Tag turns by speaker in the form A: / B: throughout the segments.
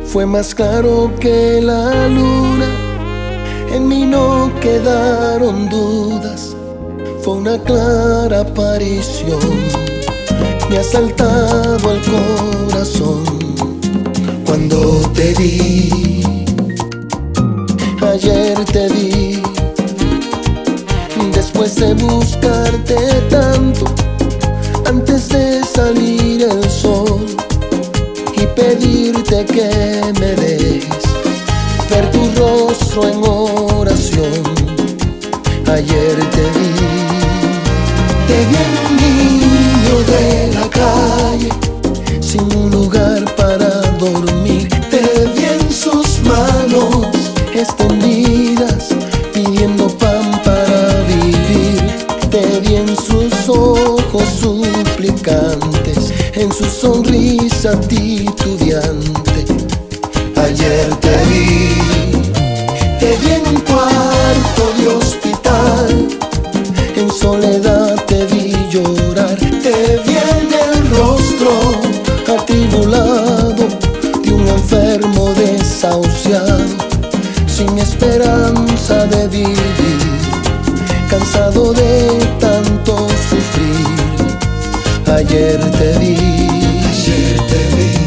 A: Fue más claro que la luna, en mí no quedaron dudas. Fue una clara aparición, me ha saltado al corazón cuando te vi. Ayer te vi, después de buscarte tanto, antes de salir el sol y pedirte que me dejes ver tu rostro en oración. Ayer te vi en un niño de la calle, sin un lugar para dormir. Te vi en sus manos extendidas, pidiendo pan para vivir. Te vi en sus ojos suplicantes, en su sonrisa titubeante. Ayer te vi en un cuarto de hospital, en soledad te vi llorar. Te vi en el rostro atribulado de un enfermo desahuciado, sin esperanza de vivir, cansado de tanto sufrir. Ayer te vi, ayer te vi.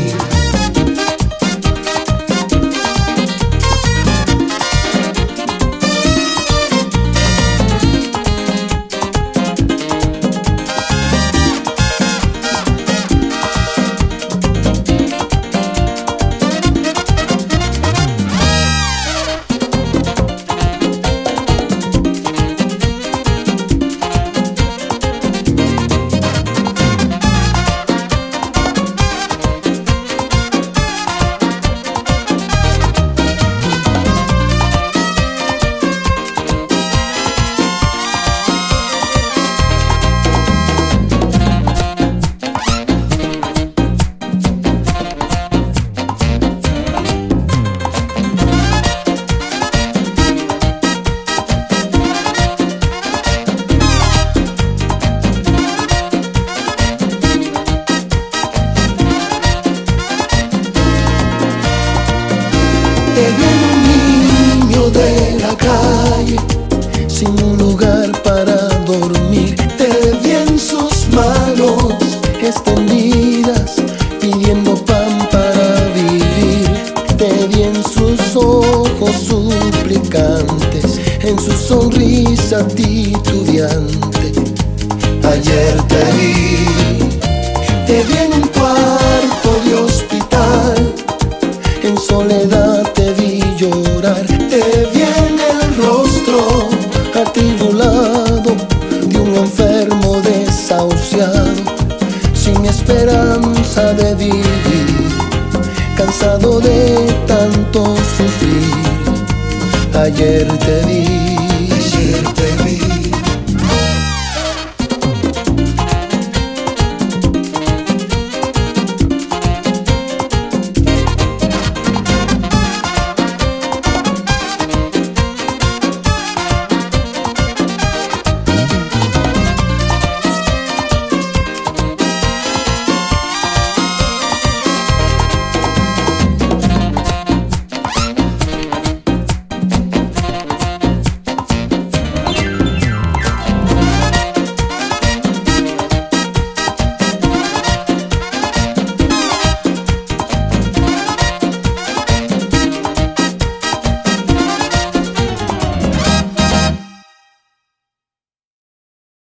A: Te vi en un niño de la calle, sin un lugar para dormir. Te vi en sus manos extendidas, pidiendo pan para vivir. Te vi en sus ojos suplicantes, en su sonrisa titubeante. Ayer te vi en un